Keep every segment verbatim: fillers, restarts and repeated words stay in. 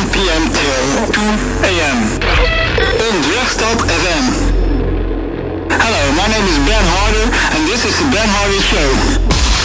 one p.m. till two a.m. on Drachtstad F M. Hello, my name is Ben Harder and this is the Ben Harder Show.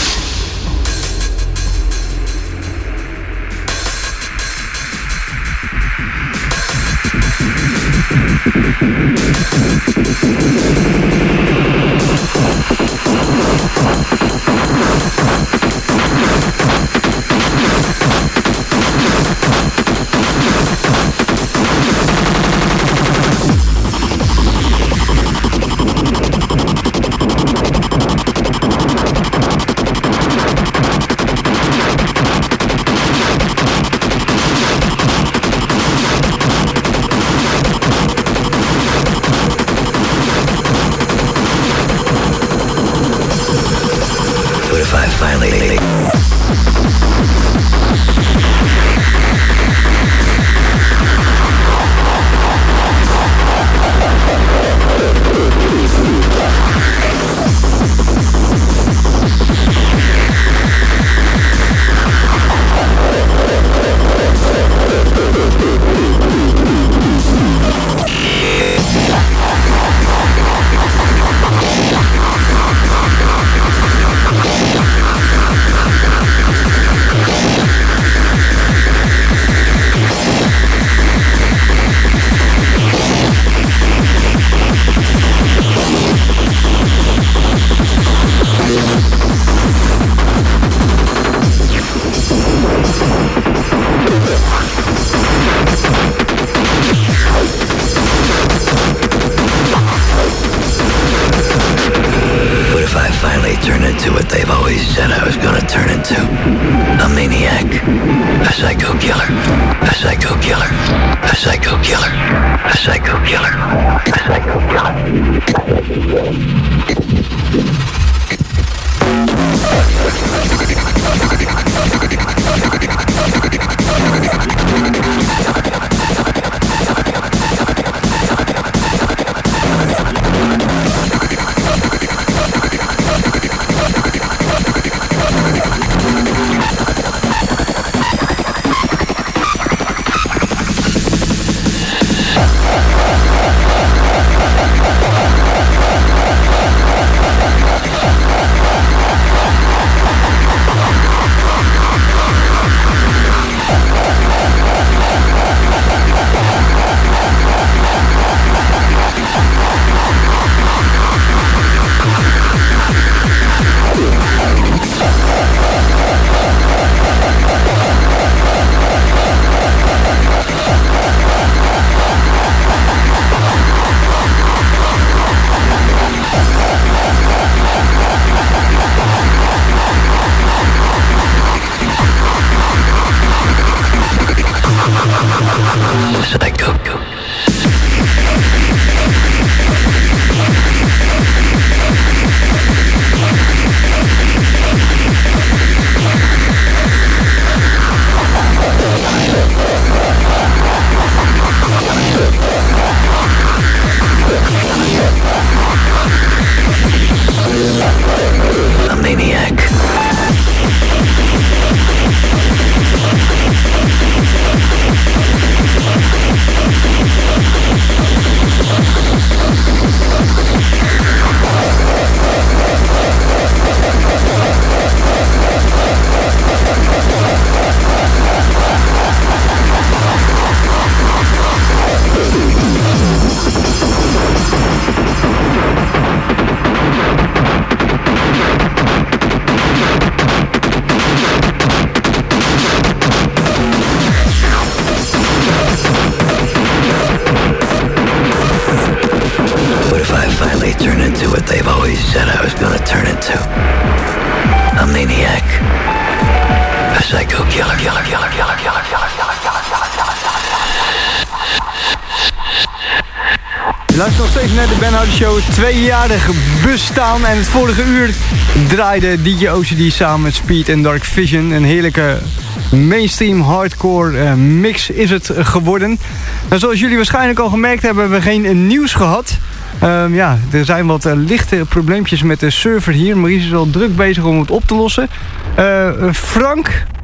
Luister nog steeds naar de Ben Harder Show, tweejarig bestaan. En het vorige uur draaide D J O C D samen met Speed en Dark Vision. Een heerlijke mainstream hardcore uh, mix is het geworden. Nou, zoals jullie waarschijnlijk al gemerkt hebben, hebben we geen nieuws gehad. Um, ja, er zijn wat uh, lichte probleempjes met de server hier. Maurice is al druk bezig om het op te lossen. Uh, Frank,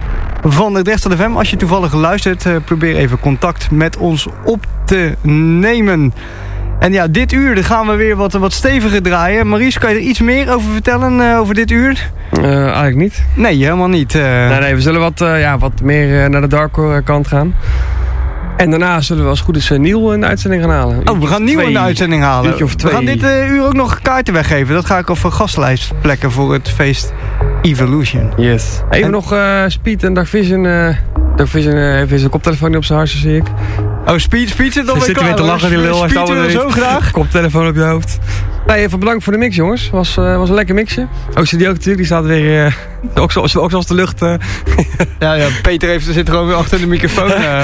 van de Drechtstad F M. Als je toevallig luistert, uh, probeer even contact met ons op te nemen. En ja, dit uur gaan we weer wat, wat steviger draaien. Maurice, kan je er iets meer over vertellen uh, over dit uur? Uh, eigenlijk niet. Nee, helemaal niet. Uh... Nee, nee, we zullen wat, uh, ja, wat meer uh, naar de darkcore kant gaan. En daarna zullen we als het goed is uh, Niel in de uitzending gaan halen. Oh, we gaan Niel in de uitzending halen. We gaan dit uh, uur ook nog kaarten weggeven. Dat ga ik op een gastlijst plekken voor het feest Evolution. Yes. Even en... nog uh, Speed en Dark Vision. Uh, Dark Vision uh, heeft zijn koptelefoon niet op zijn hartje, zie ik. Oh, Speed, Speed zit alweer klaar. Zit weer te lachen, die lul. Speed wil zo graag. Koptelefoon op je hoofd. Nee, even bedankt voor de mix, jongens. Was, uh, was een lekker mixje. Ook die ook natuurlijk, die staat weer... Uh, ook, zoals, ook zoals de lucht... Uh. ja, ja, Peter heeft, zit gewoon weer achter de microfoon. Uh.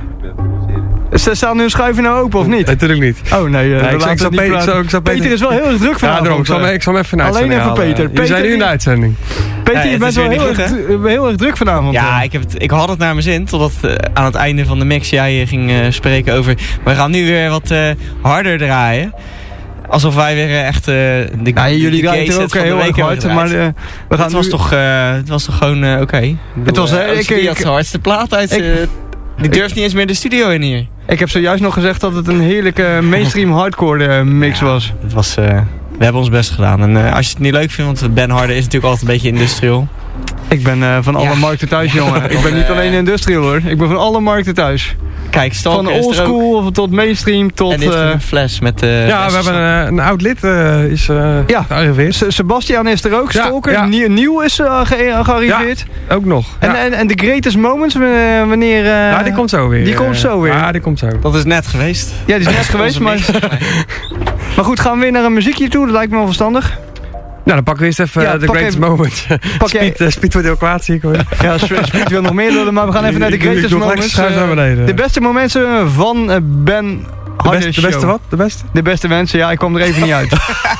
Staan hun schuiven nou open of niet? Nee, natuurlijk niet. Oh nee, uh, nee ik zou, ik zou Peter, zou, ik zou Peter is wel heel erg druk vanavond. Ja, daarom, ik, zal me, ik zal hem even een Alleen even halen. Peter. We zijn nu in de uitzending. Peter, ja, je bent wel heel, goed, erg, heel erg druk vanavond. Ja, ik, heb het, ik had het naar mijn zin. Totdat uh, aan het einde van de mix jij ging uh, spreken over... We gaan nu weer wat uh, harder draaien. Alsof wij weer uh, echt uh, de, ja, de, jullie de draaien ook heel erg hard. Maar uh, we gaan het, was nu... toch, uh, het was toch gewoon uh, oké. Okay. Het was... Uh, ik, die had zijn hardste plaat uit. Ik, uh, die durft niet eens meer de studio in hier. Ik heb zojuist nog gezegd dat het een heerlijke mainstream hardcore uh, mix ja, was. Het was uh, we hebben ons best gedaan. En uh, als je het niet leuk vindt, want Ben Harder is natuurlijk altijd een beetje industrial. Ik ben uh, van alle ja. markten thuis, jongen. Ik ben niet alleen industrial, hoor. Ik ben van alle markten thuis. Kijk, Stalker van oldschool tot mainstream tot... En dit uh, een fles met... Uh, ja, we hebben een, een oud lid uh, is uh, ja. gearriveerd. Sebastian is er ook, Stalker. Ja, ja. Nieuw is uh, ge gearriveerd. Ja, ook nog. En, ja. en, en de greatest moments, wanneer... Uh, ja, die komt zo weer. Die komt zo weer. Ja, die komt zo. Dat is net geweest. Ja, die is net geweest, maar... maar goed, gaan we weer naar een muziekje toe? Dat lijkt me wel verstandig. Nou, dan pakken we eerst even ja, uh, de greatest even, moments. Pak speed, uh, speed wordt heel kwaad, zie ik hoor. Ja, Speed wil nog meer lullen, maar we gaan even naar de greatest moments. Uh, naar beneden. De beste momenten van uh, Ben Harder de, best, de beste wat? De beste? De beste mensen, ja, ik kwam er even niet uit.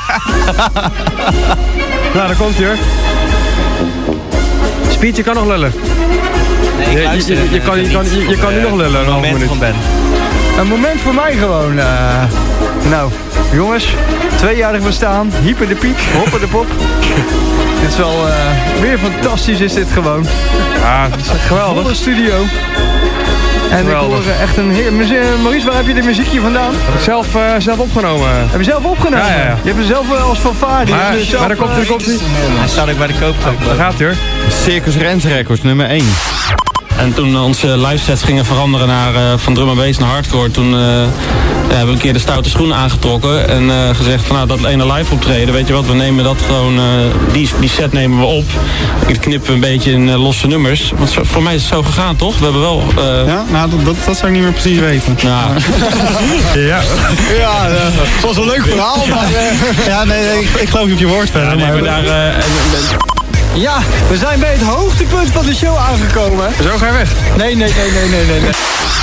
Nou, daar komt hij hoor. Speed, je kan nog lullen. Nee, ik je, je, je, je, kan, je, kan, je, je kan nu nog lullen. Een moment van Ben. Een moment voor mij gewoon. Uh, nou, jongens, tweejarig bestaan, hyper de piek, hopper de pop. Dit is wel uh, weer fantastisch, is dit gewoon. Ja, dat is geweldig. Volle studio. En geweldig. ik hoor echt een heer... Maurice, waar heb je dit muziekje vandaan? Heb ik zelf, uh, zelf opgenomen. Heb je zelf opgenomen? Ja, ja, ja. Je hebt hem zelf uh, als fanfare. Maar, dus maar zelf, daar komt hij, komt hij. Hij staat ook bij de koopkant. Daar gaat hij hoor. Circus Rens Records, nummer één. En toen onze livesets gingen veranderen naar, uh, van drum en bass naar hardcore, toen uh, ja, hebben we een keer de stoute schoenen aangetrokken en uh, gezegd van nou, dat ene live optreden, weet je wat, we nemen dat gewoon, uh, die, die set nemen we op. Ik knippen we een beetje in uh, losse nummers. Want zo, voor mij is het zo gegaan, toch? We hebben wel... Uh... Ja, nou, dat, dat, dat zou ik niet meer precies weten. Nou. ja. Ja, dat was een leuk verhaal, maar... Uh, ja, nee, nee ik, ik geloof niet op je woord verder. Ja, nee, maar we daar... Uh, en, en, Ja, we zijn bij het hoogtepunt van de show aangekomen. Zo ga je weg. Nee, nee, nee, nee, nee, nee. nee.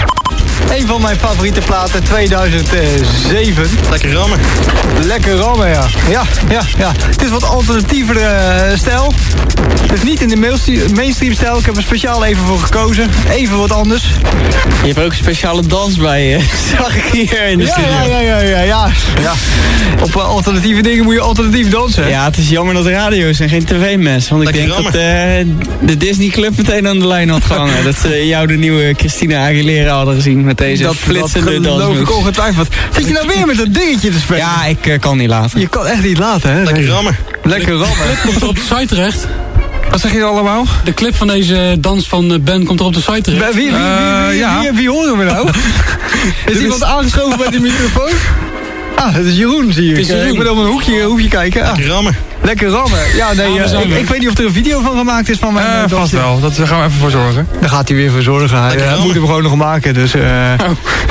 Een van mijn favoriete platen, tweeduizend zeven. Lekker rammen. Lekker rammen, ja. Ja, ja, ja. Het is wat alternatievere uh, stijl. Dus niet in de mainstream stijl. Ik heb er speciaal even voor gekozen. Even wat anders. Je hebt ook een speciale dans bij je. Zag ik hier in de ja, studio. Ja, ja, ja, ja, ja. ja. Op uh, alternatieve dingen moet je alternatief dansen. Ja, het is jammer dat radio is en geen tv-mes. Want ik Lekker denk rammen. dat uh, de Disney Club meteen aan de lijn had gehangen. Dat ze jou de nieuwe Christina Aguilera hadden gezien met deze dat, flitsende dat geloof ik ongetwijfeld. Zit je nou weer met dat dingetje te spelen? Ja, ik uh, kan niet laten. Je kan echt niet laten, hè? Lekker rammen. Lekker rammen. De clip komt er op de site terecht. Wat zeg je allemaal? De clip van deze dans van Ben komt er op de site terecht. Wie, wie, wie, wie, wie, ja. wie, wie horen we nou? Is Dit iemand is... aangeschoven bij de microfoon? Ah, het is Jeroen, zie ik. Het is Jeroen. Ik moet op een hoekje, hoekje kijken. Ah. Lekker rammen. Lekker rammen. Ja, nee, Ja, uh, ik, ik weet niet of er een video van gemaakt is van mijn Uh, uh, vast wel, dat, daar gaan we even voor zorgen. Daar gaat hij weer voor zorgen. Hij uh, moet hem gewoon nog maken, dus... Uh... Oh.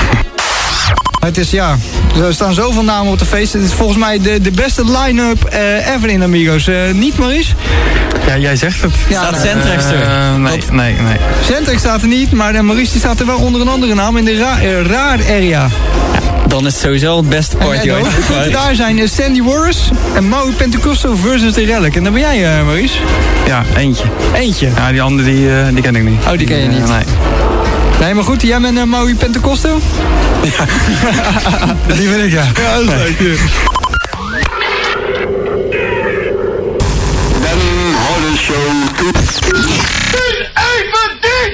Het is, ja, er staan zoveel namen op de feest. Het is volgens mij de, de beste line-up uh, ever in Amigos. Uh, niet, Maurice? Ja, jij zegt het. Ja, Staat nou, Centrex er? Uh, nee, nee, nee. Centrex staat er niet, maar uh, Maurice die staat er wel onder een andere naam in de ra uh, raar area. Dan is het sowieso het beste party en, en ooit. daar zijn uh, Sandy Warris en Maui Pentecosto versus de Relic. En dan ben jij, uh, Maurice? Ja, eentje. Eentje. Ja, die andere die, uh, die ken ik niet. Oh, die ken je niet? Uh, nee. Nee, maar goed, jij bent uh, Maui Pentecosto? Ja. Die ben ik, ja. Ja, dat is leuk. Ja. Ben Harder Show. Even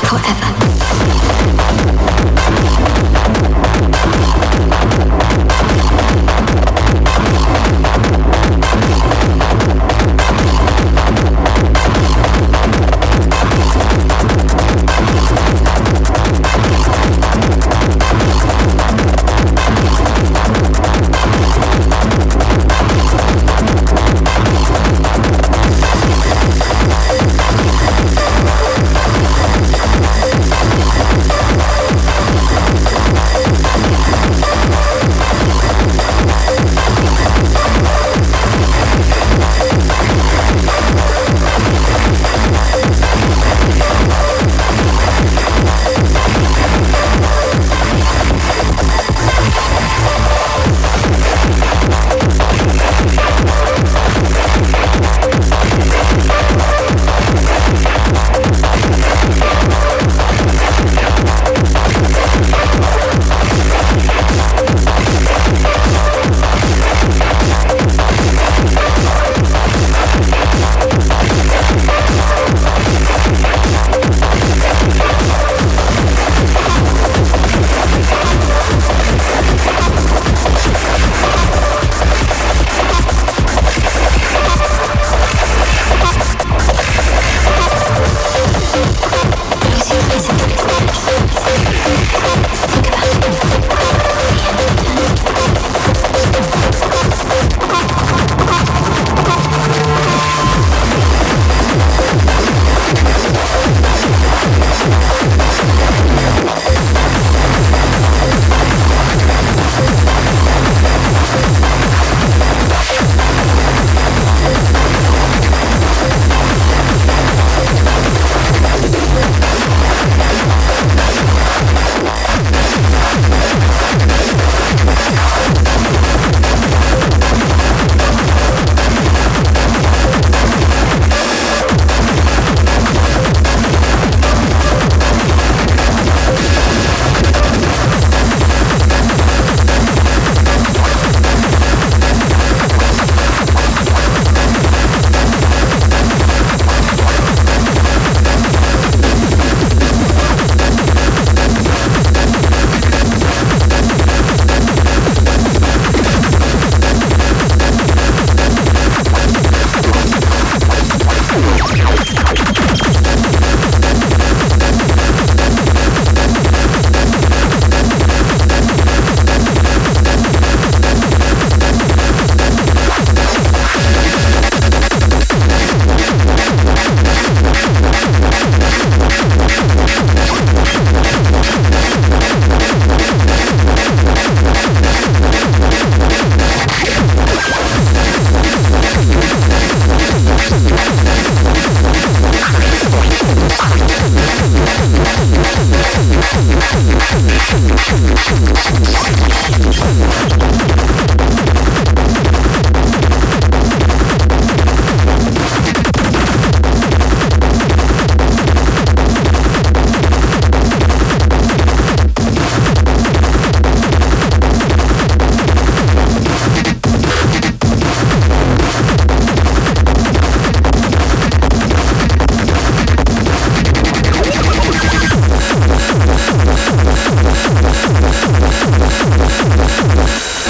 We'll be right back.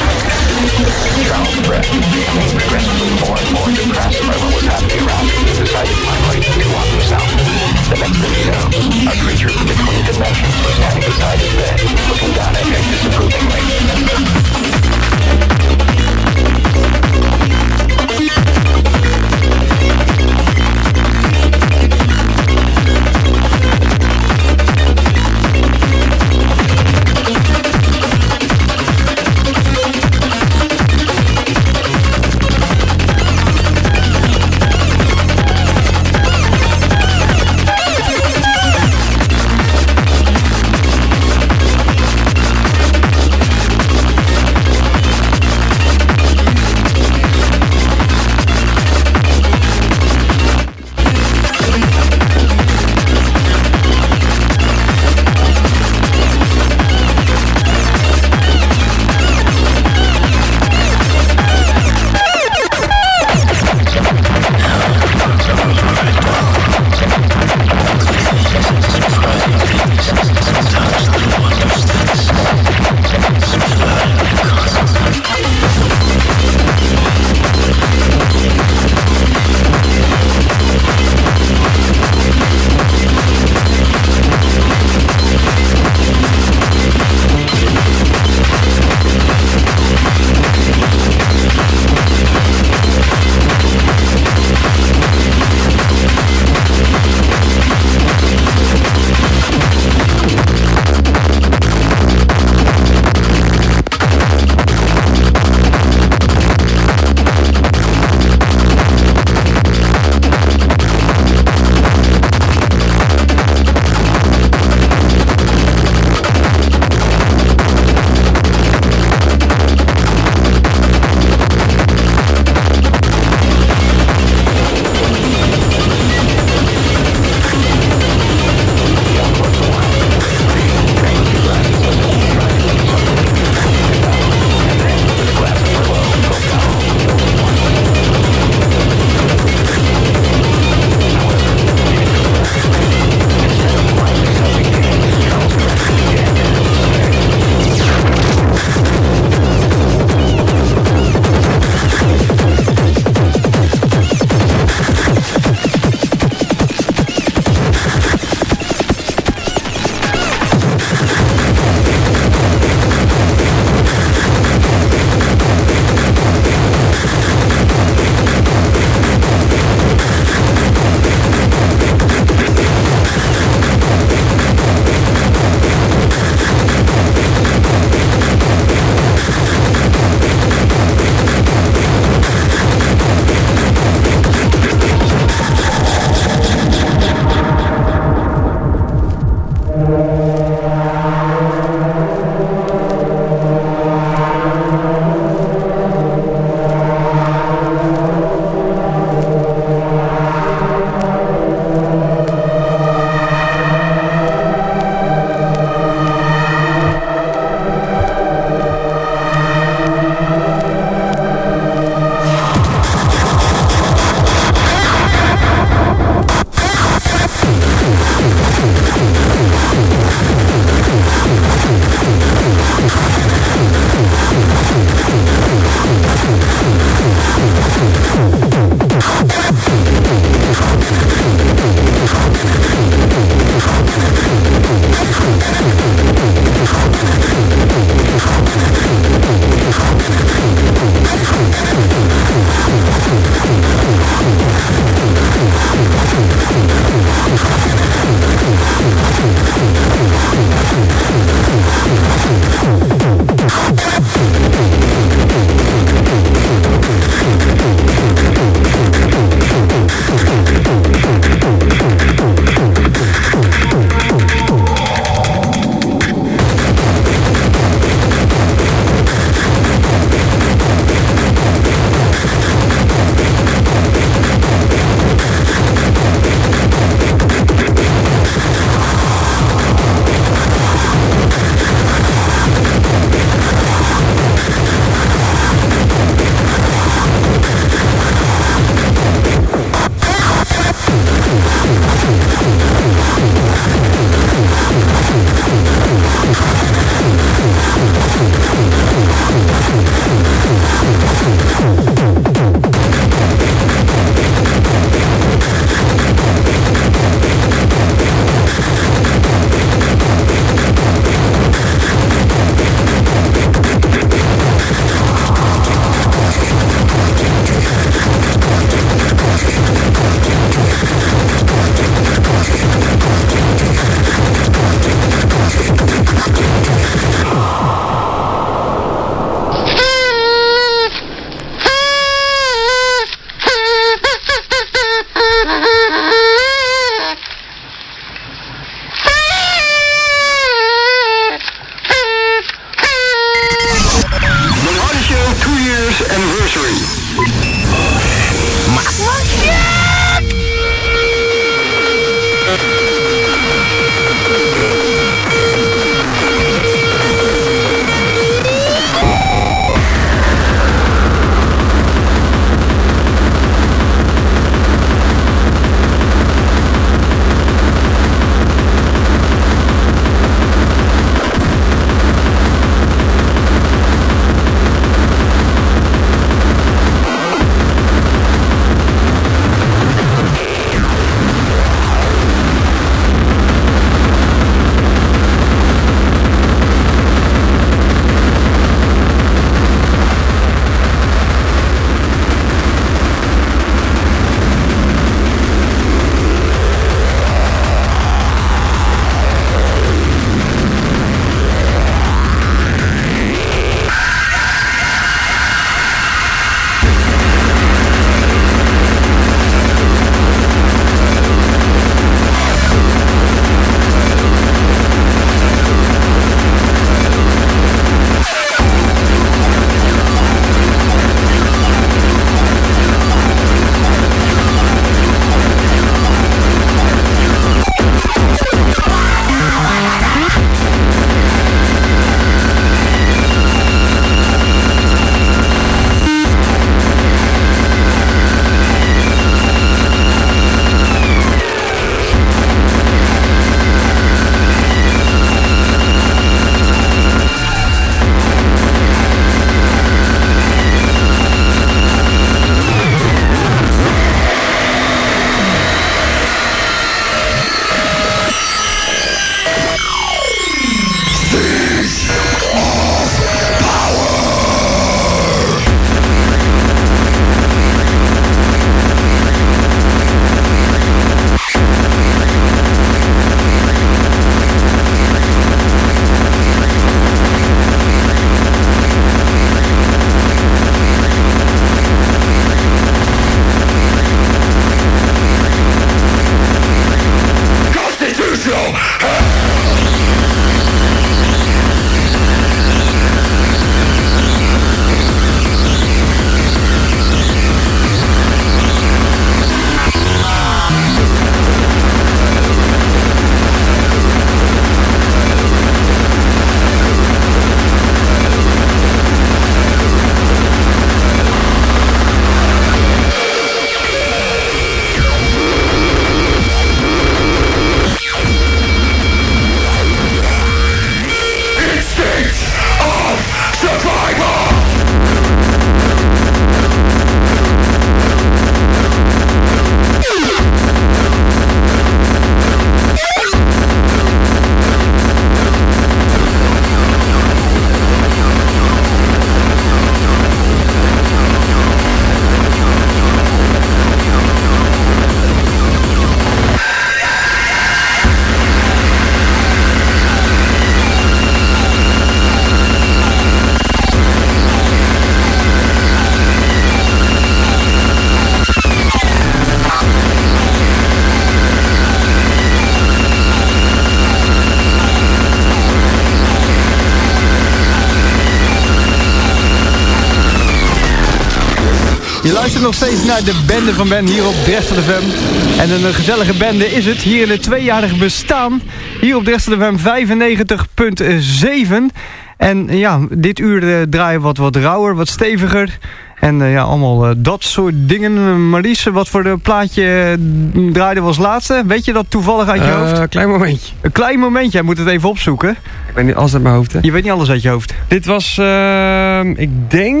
Je luistert nog steeds naar de bende van Ben hier op Dressel F M. En een gezellige bende is het hier in het tweejarig bestaan. Hier op Dressel F M vijfennegentig komma zeven. En ja, dit uur uh, draaien wat, wat rauwer, wat steviger. En uh, ja, allemaal uh, dat soort dingen. Maries, wat voor de plaatje uh, draaide was laatste? Weet je dat toevallig uit je uh, hoofd? Een klein momentje. Een klein momentje, jij moet het even opzoeken. Ik weet niet alles uit mijn hoofd, hè? Je weet niet alles uit je hoofd. Dit was, uh, ik denk...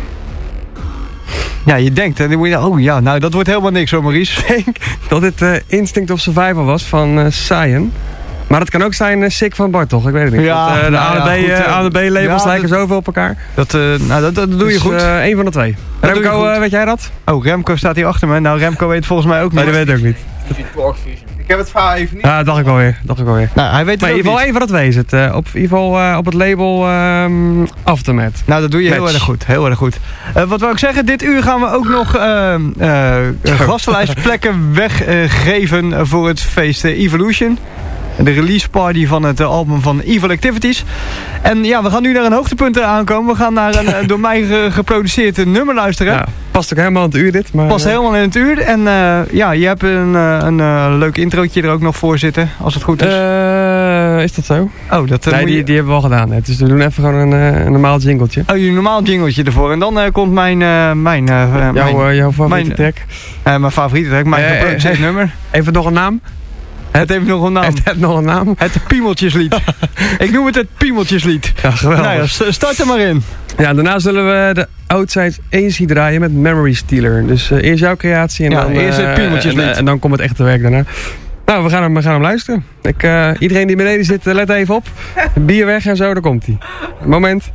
Ja, je denkt, en dan moet je, oh ja, nou dat wordt helemaal niks hoor, Maurice. Ik denk dat dit uh, Instinct of Survival was van uh, Cyan. Maar dat kan ook zijn uh, Sick van Bart, toch? Ik weet het niet. Ja, Want, uh, de nou A en B, ja, goed, uh, A en B-labels ja, lijken dat, zoveel op elkaar. Dat, uh, nou, dat, dat doe je dus, goed. Uh, Eén van de twee. Dat Remco, uh, weet jij dat? Oh, Remco staat hier achter me. Nou, Remco weet het volgens mij ook niet. Nee, dat weet ik ook niet. Ik heb het verhaal even niet. Ja, dat dacht ik alweer. Dacht ik alweer. Nou, hij weet het Maar in ook ieder geval niet. één van de twee is het. Uh, op, in ieder geval uh, op het label um, Aftermath. Nou, dat doe je Match. heel erg goed. Heel erg goed. Uh, wat wou ik zeggen, dit uur gaan we ook nog uh, uh, gastenlijstplekken weggeven uh, voor het feest uh, Evolution. De release party van het uh, album van Evil Activities. En ja, we gaan nu naar een hoogtepunt aankomen. We gaan naar een uh, door mij ge geproduceerd nummer luisteren. Ja, past ook helemaal aan het uur dit. Maar, Past uh, helemaal in het uur. En uh, ja, je hebt een, uh, een uh, leuk introotje er ook nog voor zitten. Als het goed is. Uh, is dat zo? Oh, dat, uh, nee, moet die, je... die hebben we al gedaan. Hè. Dus we doen even gewoon een, uh, een normaal jingletje. Oh, je normaal jingletje ervoor. En dan uh, komt mijn... Uh, mijn, uh, Jouw, mijn, uh, jouw favoriete mijn, track. Uh, mijn favoriete track. Mijn Uh, geproduceerd uh, nummer. Even nog een naam. Het heeft nog een naam. Het heeft nog een naam. Het Piemeltjeslied. Ik noem het het Piemeltjeslied. Ja, geweldig. Nou ja, st start er maar in. Ja, daarna zullen we de Outside Easy draaien met Memory Stealer. Dus uh, eerst jouw creatie en Ja, dan... eerst het uh, Piemeltjeslied. En, en dan komt het echte werk daarna. Nou, we gaan hem, we gaan hem luisteren. Ik, uh, iedereen die beneden zit, uh, let even op. Bier weg en zo, daar komt hij. Moment.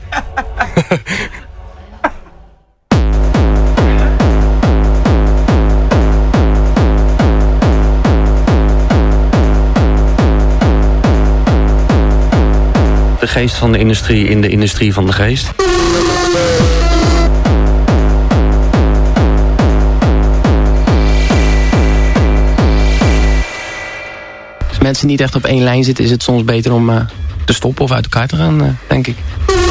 De geest van de industrie in de industrie van de geest. Als mensen niet echt op één lijn zitten, is het soms beter om uh, te stoppen of uit elkaar te gaan, uh, denk ik.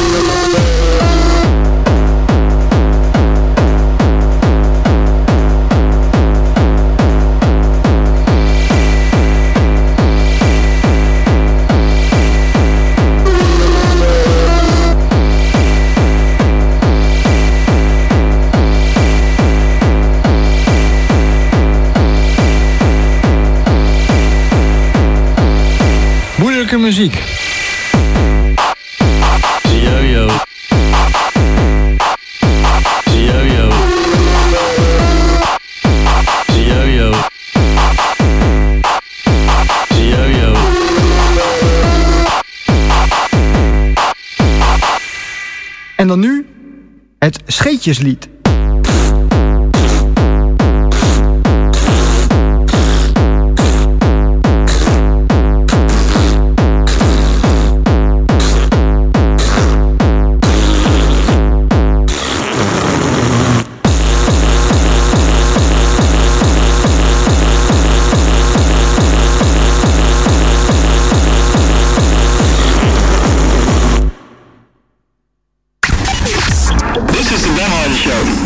Muziek. Yo-yo. Yo-yo. Yo-yo. Yo-yo. En dan nu het Scheetjeslied. This is the Ben Hardy Show.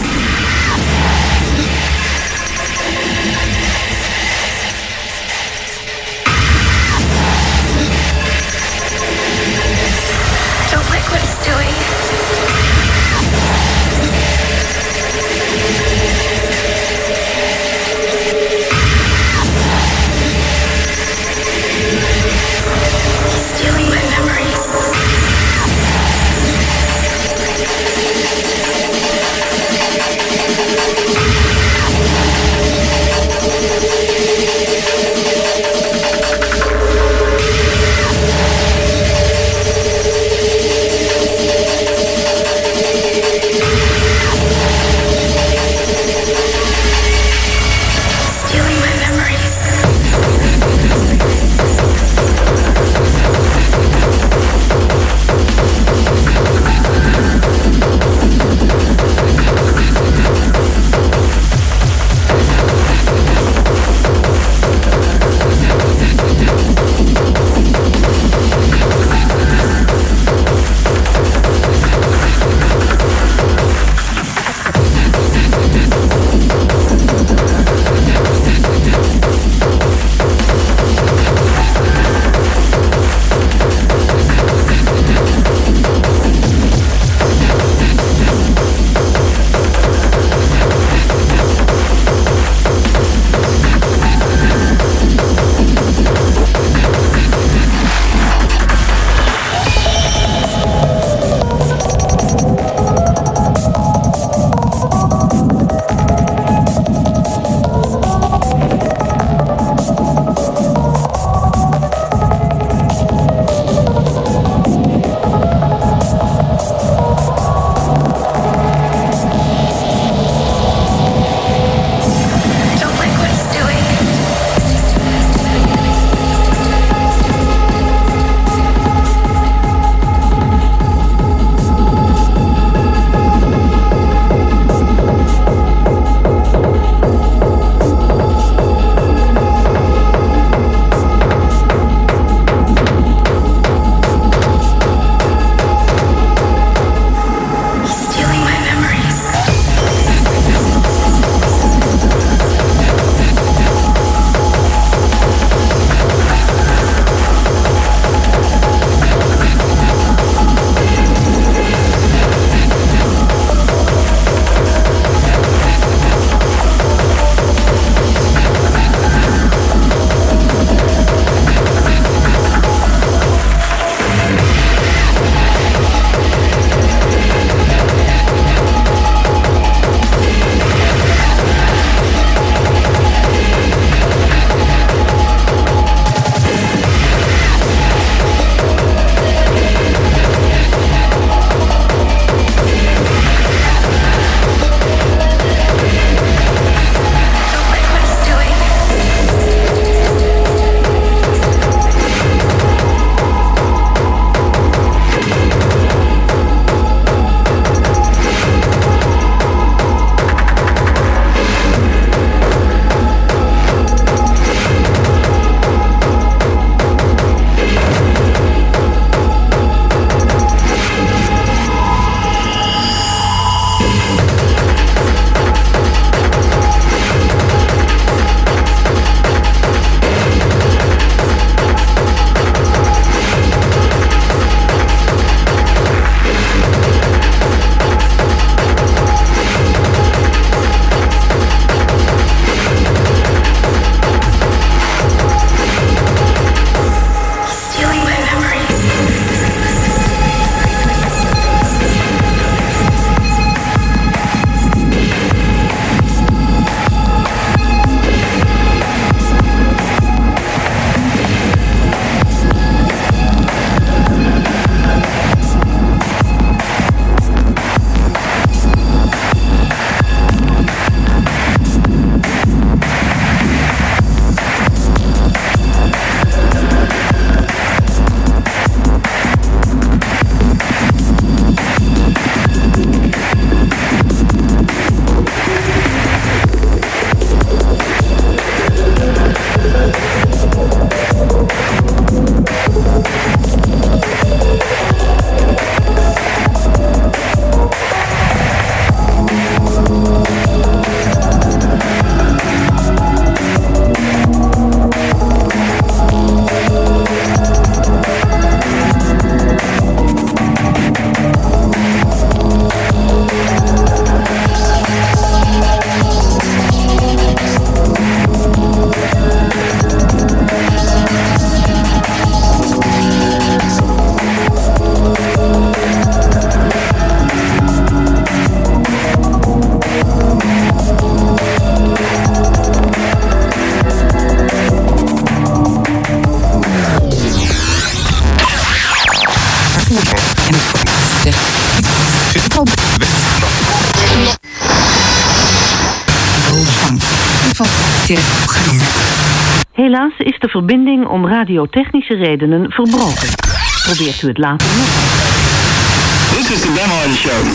Helaas is de verbinding om radiotechnische redenen verbroken. Probeert u het later nog. This is the Ben Hardy Show.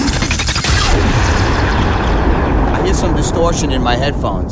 I hear some distortion in my headphones.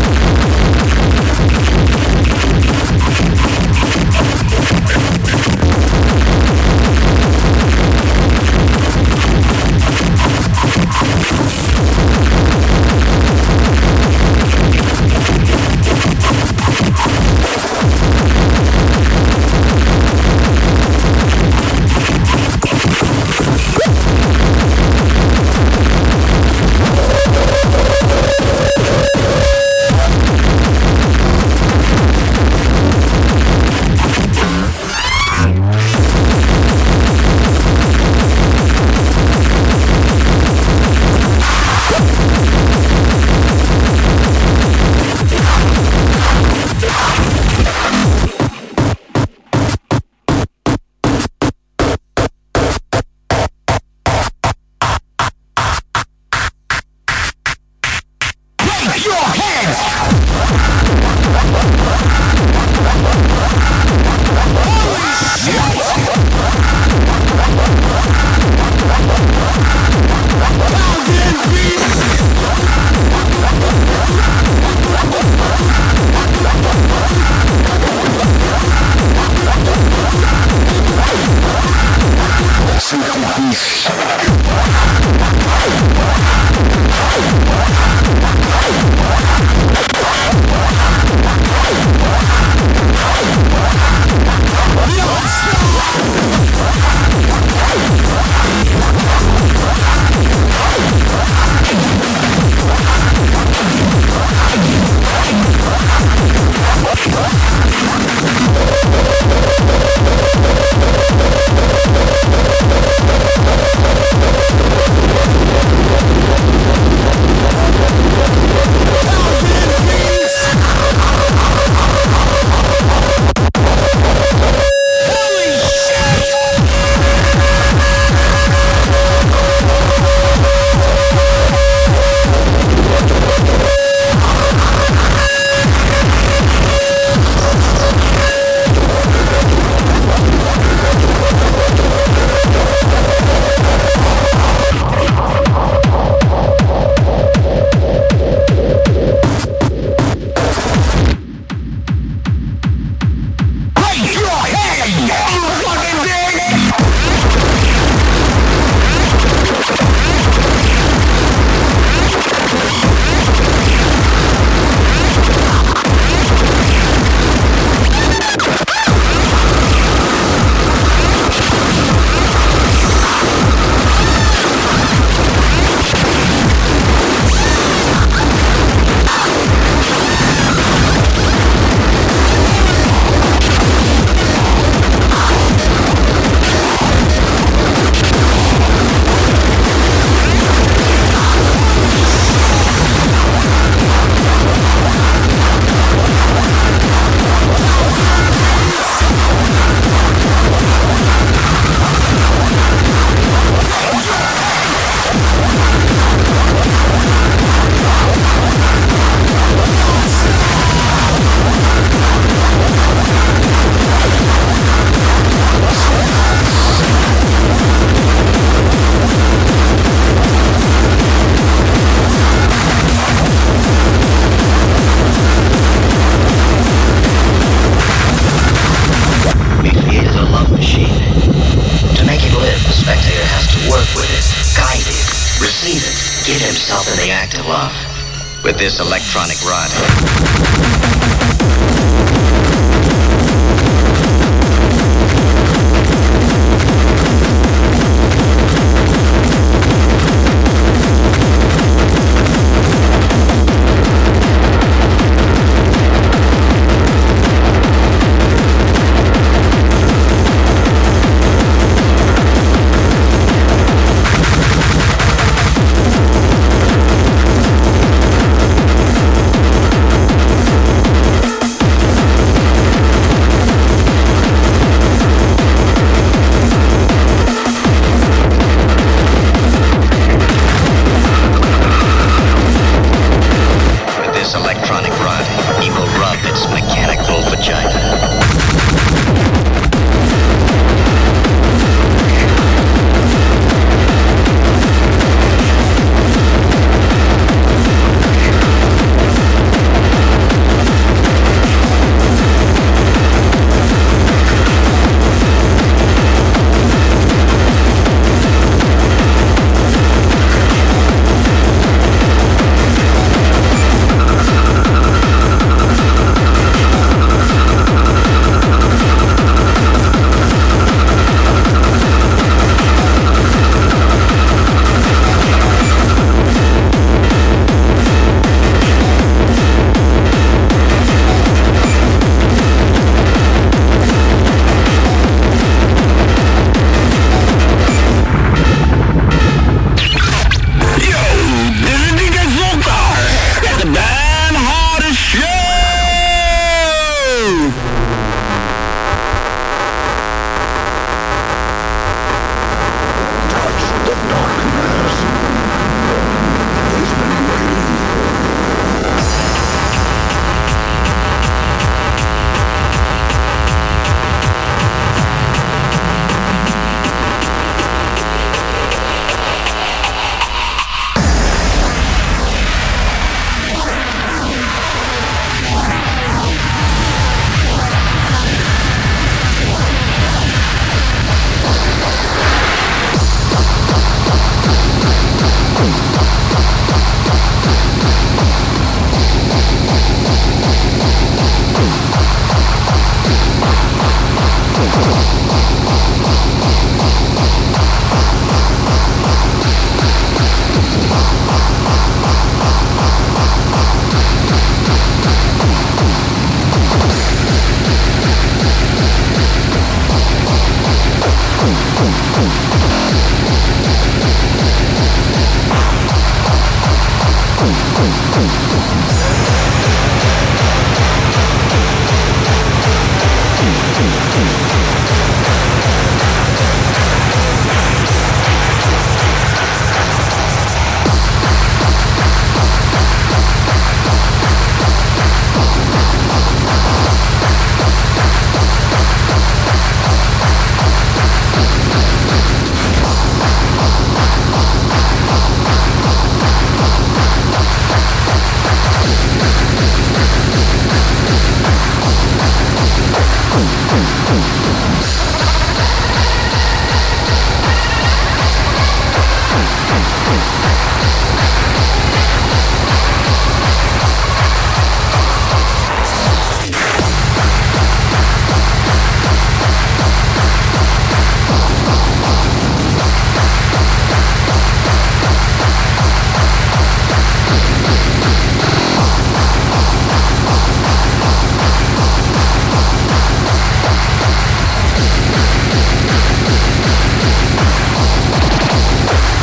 With this electronic rod.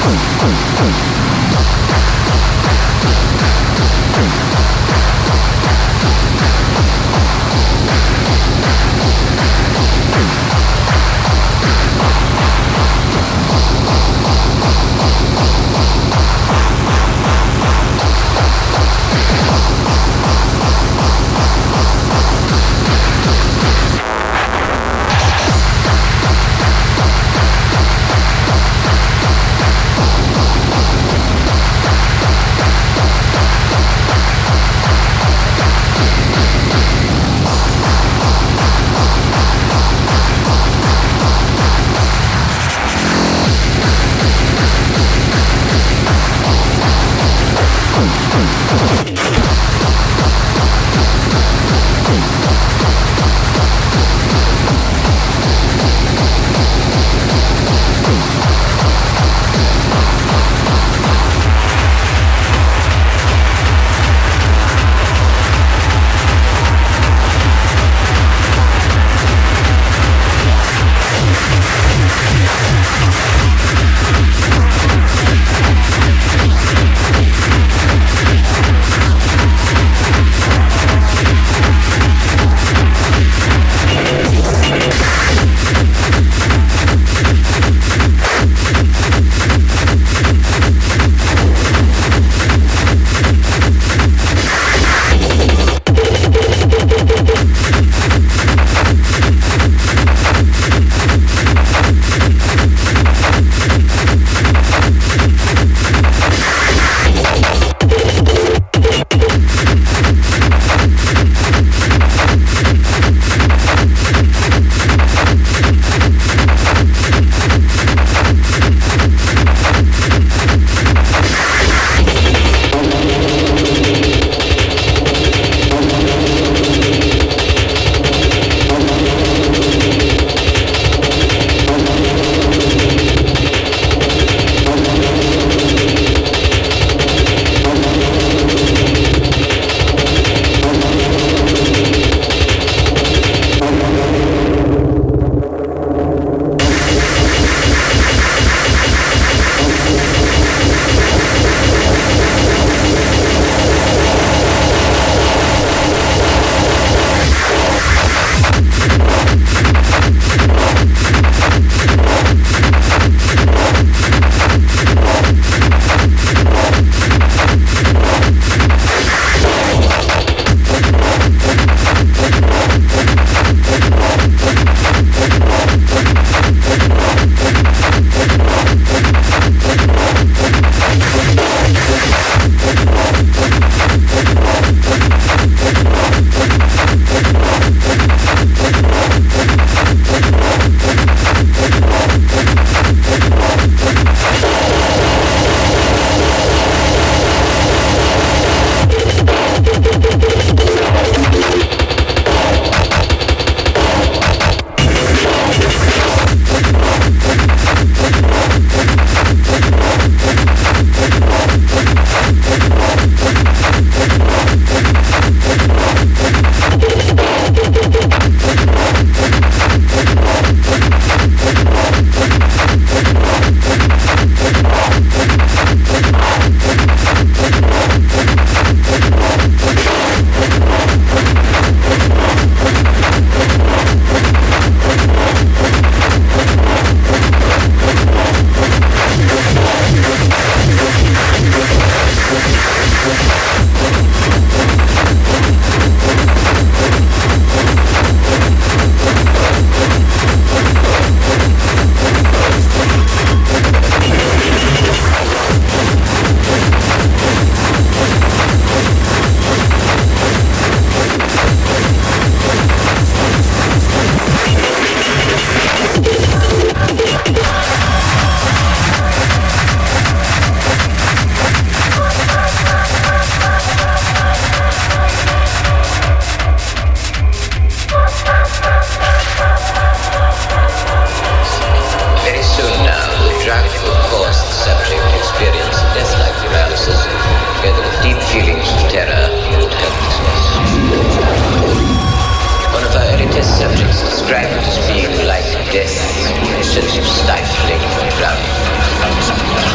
death, sense of stifling and drowning. And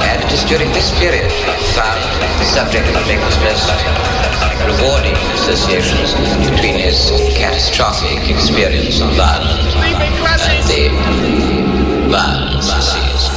during this period found the subject of Nicholas most rewarding associations between his catastrophic experience of violence and the violence disease.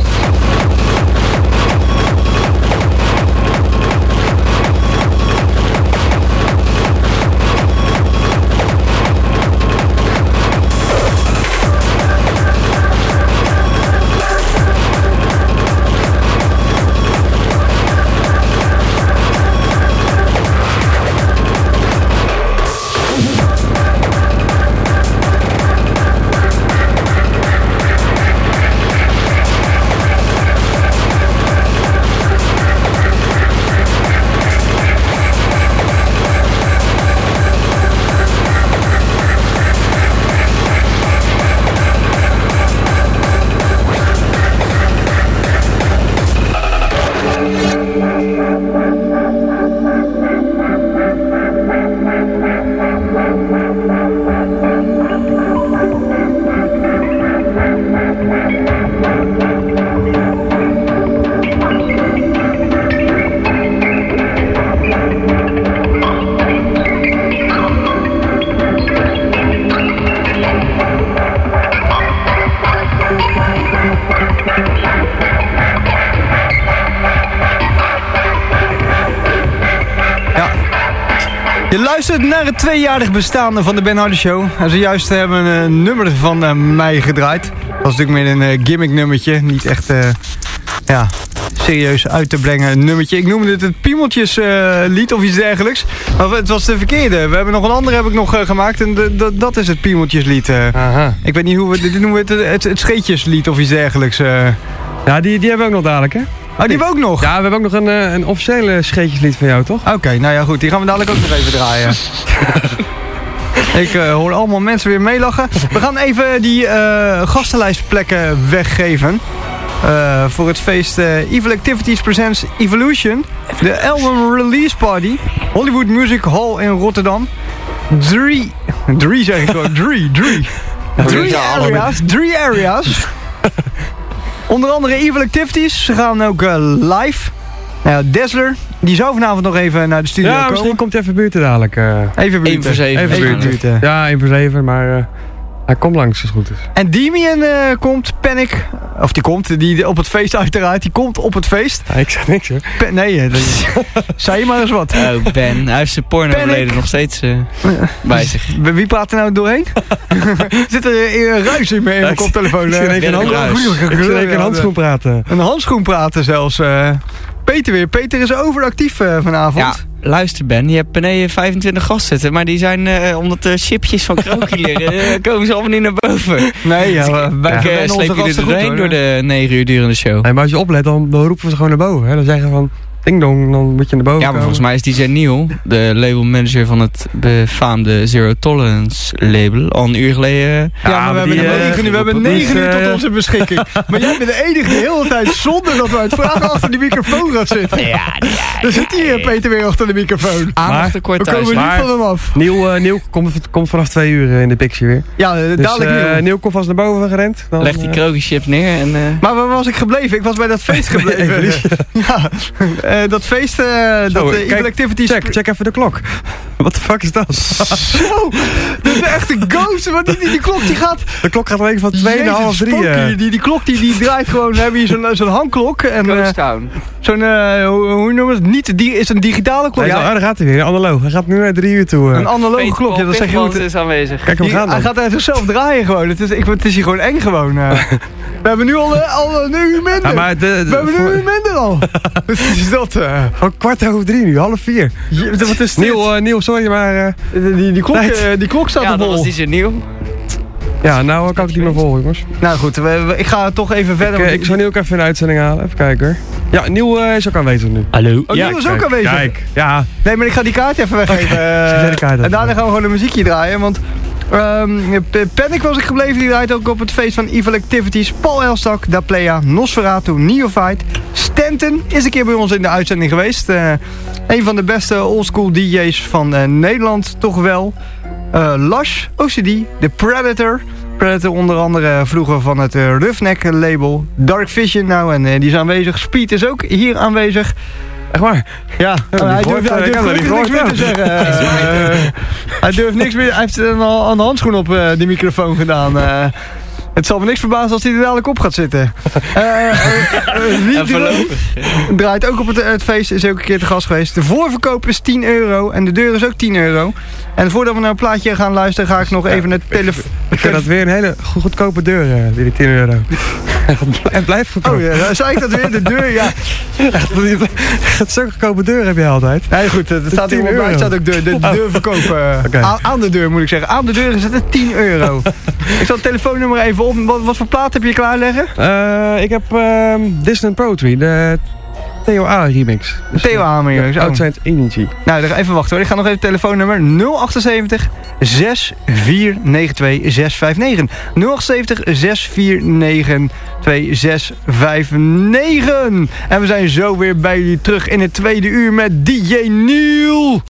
Je luistert naar het tweejarig bestaan van de Ben Harder Show. En zojuist hebben we een nummer van uh, mij gedraaid. Dat was natuurlijk meer een uh, gimmick nummertje. Niet echt uh, ja, serieus uit te brengen een nummertje. Ik noemde het het Piemeltjes uh, lied of iets dergelijks. Maar het was de verkeerde. We hebben nog een andere heb ik nog uh, gemaakt. En de, de, dat is het Piemeltjes lied. Uh. Aha. Ik weet niet hoe we dit noemen. Het, het, het Scheetjeslied of iets dergelijks. Uh. Ja, die, die hebben we ook nog dadelijk, hè? Oh, die hebben we ook nog? Ja, we hebben ook nog een, een officiële scheetjeslied van jou, toch? Oké, okay, nou ja goed. Die gaan we dadelijk ook nog even draaien. Ik uh, hoor allemaal mensen weer meelachen. We gaan even die uh, gastenlijstplekken weggeven. Uh, voor het feest uh, Evil Activities Presents Evolution. De album release party. Hollywood Music Hall in Rotterdam. Drie. Drie zeg ik gewoon. Drie. Drie. Drie areas. Drie areas. Onder andere Evil Activities. Ze gaan ook uh, live. Nou ja, Dazzler. Die zou vanavond nog even naar de studio ja, komen. Ja, misschien komt hij even buurten dadelijk. Uh, even buurten. één voor zeven. Even, even buurten. Ja, één voor zeven, maar uh, hij komt langs als het goed is. En Demian uh, komt, Panic. Of die komt, die op het feest uiteraard. Die komt op het feest. Ja, ik zeg niks hoor. Pa nee, dat is, zei je maar eens wat. Oh, Ben. Hij heeft zijn porno-verleden nog steeds uh, bij zich. Wie praat er nou doorheen? Zit er een ruis in mijn koptelefoon? Ik zie een handschoen praten. Een handschoen praten zelfs. Uh, Peter weer. Peter is overactief uh, vanavond. Ja, luister Ben, je hebt beneden vijfentwintig gasten zitten, maar die zijn, uh, omdat de chipjes van Krookhier, uh, komen ze allemaal niet naar boven. Nee, ja, dus wij ik, uh, sleep jullie er doorheen door de negen uur durende show. Nee, maar als je oplet, dan, dan roepen we ze gewoon naar boven. Hè? Dan zeggen ze van, ding dong, dan moet je naar boven Ja, maar komen. volgens mij is D J Neil, de labelmanager van het befaamde Zero Tolerance label, al een uur geleden... Ja, ja maar, maar we, hebben uh, negen, we hebben negen uur tot onze beschikking. Maar jij bent de enige de hele tijd zonder dat we het vragen achter de microfoon gaat zitten. Ja, ja. Dan zit hier Peter weer achter de microfoon. Aandacht tekort we komen thuis. niet van hem af. Neil, uh, Neil komt, komt vanaf twee uur uh, in de picture weer. Ja, uh, dus, dadelijk uh, Neil. Neil komt vast naar boven gerend. Dan, Leg die uh, krookchips neer en... Uh... Maar waar was ik gebleven? Ik was bij dat feest gebleven. ja, uh, dat feest... Uh, Zo, dat uh, Evil kijk, Activities... Check, check even de klok. Wat de fuck is dat? Zo, dat is echt een ghost. Want die, die, die klok die gaat... De klok gaat alleen van twee naar half drie. Uh. Die, die klok die, die draait gewoon... We hebben hier zo'n zo'n hangklok. En, uh, zo'n, uh, hoe, hoe noemen we het? Niet, die is een digitale klok. Nee, ja, daar gaat hij weer, analoog. Hij gaat nu naar drie uur toe. Uh. Een analoge klok, ja, dat zeg je goed. is aanwezig. Kijk hem die, gaan dan. Hij gaat uit zichzelf draaien gewoon. Het is, ik, het is hier gewoon eng gewoon. Uh. We hebben nu al, uh, al een uur minder. Ja, maar de, de, we hebben nu een uur minder al. Wat is dat? Uh? Oh, kwart over drie nu, half vier. Je, wat is dit? Neil, uh, Neil, sorry, maar... Uh, die, die, klok, uh, die klok staat ja, op hol. Ja, dat was die Neil. Ja, nou kan ik niet meer volgen, jongens. Nou goed, we, we, ik ga toch even verder. Ik, uh, ik zal Neil ook even een uitzending halen. Even kijken hoor. Ja, Neil uh, is ook aanwezig nu. Hallo. Oh, ja, Neil is kijk, ook aanwezig. Kijk, ja. Nee, maar ik ga die kaart even weggeven. Okay. Uh, kaart en daarna gaan we gewoon een muziekje draaien, want... Um, Panic was ik gebleven, die draait ook op het feest van Evil Activities. Paul Elstak, Da Playa, Nosferatu, Neophyte. Stanton is een keer bij ons in de uitzending geweest. Uh, een van de beste oldschool D J's van uh, Nederland, toch wel. Uh, Lush, O C D, The Predator, Predator onder andere vroeger van het uh, Roughneck label. Dark Vision nou en uh, die is aanwezig. Speed is ook hier aanwezig. Echt waar? Ja, ja hij durft, hij durft ja, niks meer ja. te zeggen. Uh, hij durft niks meer. Hij heeft een, aan de handschoen op uh, die microfoon gedaan. Uh, Het zal me niks verbazen als hij er dadelijk op gaat zitten. Uh, uh, uh, draait ook op het, het feest, is ook een keer te gast geweest. De voorverkoop is tien euro en de deur is ook tien euro. En voordat we naar een plaatje gaan luisteren, ga ik nog even naar de telefoon. Ik vind dat weer een hele goedkope deur, uh, die tien euro. En blijft goedkoop. Oh ja, zei ik dat weer? De deur, ja. Zo'n goedkope deur heb je altijd. Nee, goed, er staat hier op mij, staat ook de, de deurverkoop. Uh, okay. aan, aan de deur moet ik zeggen. Aan de deur is het tien euro. Ik zal het telefoonnummer even op. Wat, wat voor plaat heb je klaarleggen? Uh, ik heb uh, Distant Poetry, de T O A remix. Dus, T O A remix. Oh. Outside Energy. Nou, even wachten hoor. Ik ga nog even het telefoonnummer nul achtenzeventig, zes vier negen twee, zes vijf negen. nul achtenzeventig, zes vier negen twee, zes vijf negen. En we zijn zo weer bij jullie terug in het tweede uur met D J Neil.